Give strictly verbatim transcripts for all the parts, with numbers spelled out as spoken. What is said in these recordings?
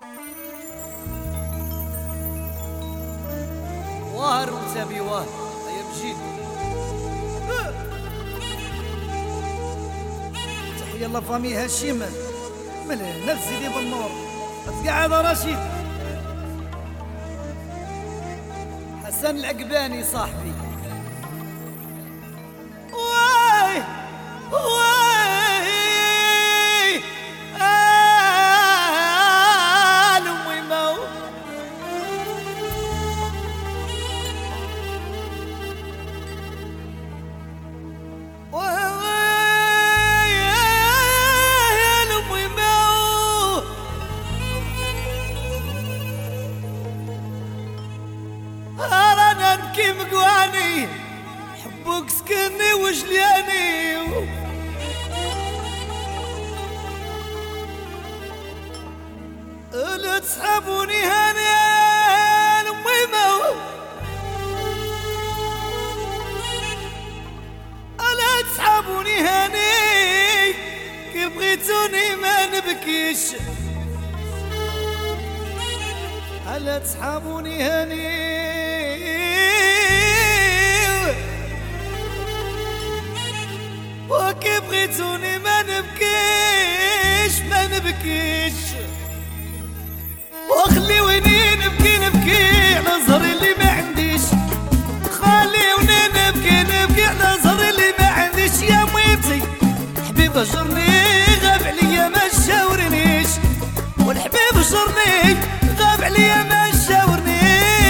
واهر وتابي واهر هيا بجيد. تحية الله فامي هاشم من هنا لسيدي بالنور. تقعد رشيد حسن العقباني صاحبي. واي واي آل أمي مو واي آل أمي مو أرانا نبكي مقواني حبوك سكني وجلياني لا تسحبوني هاني لأمي مو لا تسحبوني هاني كي بغيتوني ما نبكيش لا تسحبوني هاني وكي بغيتوني ما نبكيش ما نبكيش وخليوني نبكي نبكي على زهري اللي ما عنديش خليوني نبكي نبكي على زهري اللي ما عنديش يا ميتي حبيب جرني غاب عليا ما شاورنيش والحبيب جرني غاب عليا ما شاورنيش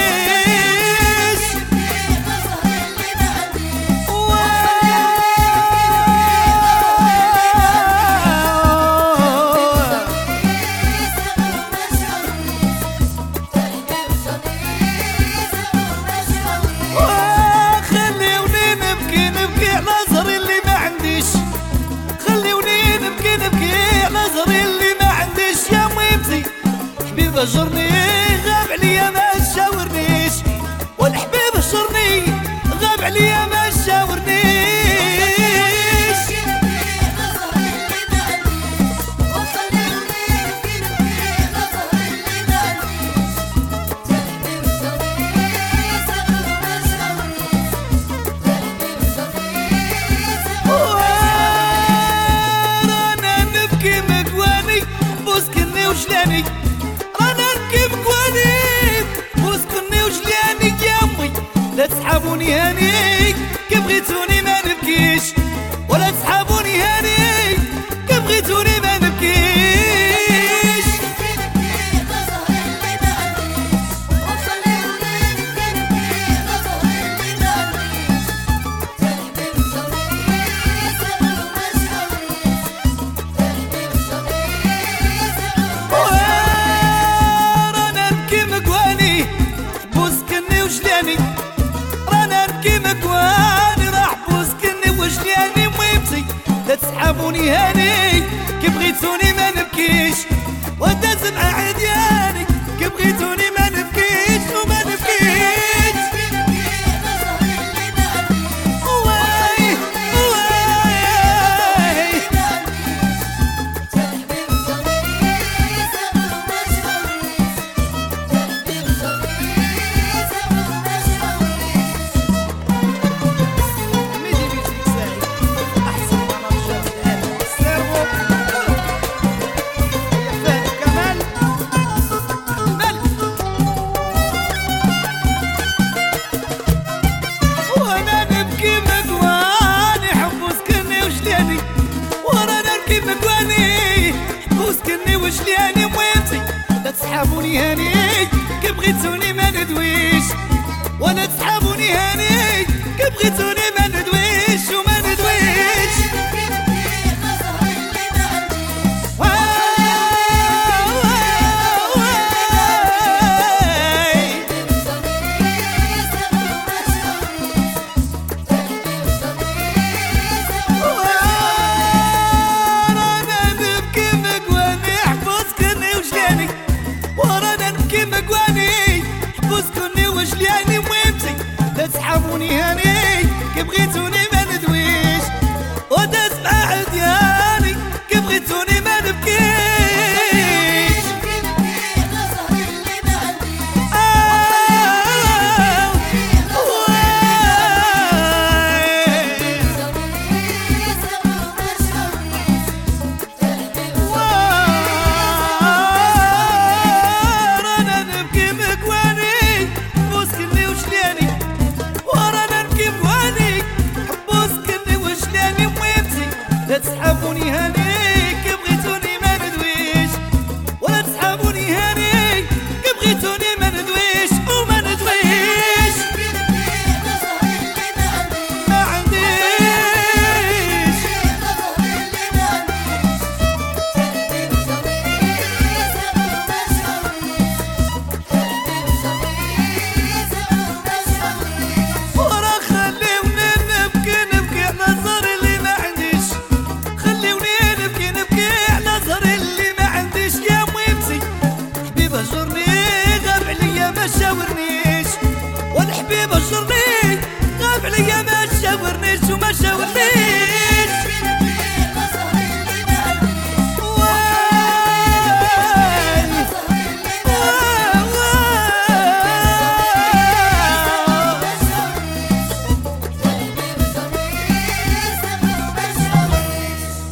جرني غاب عليا ما شاورنيش والحبيب جرني غاب عليا ما شاورنيش رانا نبكي مقواني بوسكني وجلاني لا تسحبوني هاني كي بغيتوني ما نبكيش ولا تسحبوني هاني كي بغيتوني ما نبكيش رانا نبكي مقواني بوسكني وجلاني مكواني راح بوسكني وجلياني ويبتي لا تسحبوني هاني كي بغيتوني ما نبكيش وداز مع عدياني كي بغيتوني ما نبكيش وما نبكيش واي واي وجلياني ويمتي لا تسحبوني هاني كي بغيتوني ما ندويش ولا تسحبوني هاني كي بغيتوني ما ندويش وما ندويش تسحبوني هاني كي بغيتوني ما ندويش وداز مع عدياني كي بغيتوني ما نبكيش بشرني غاب عليا ما تشاورنيش وما شاورنيش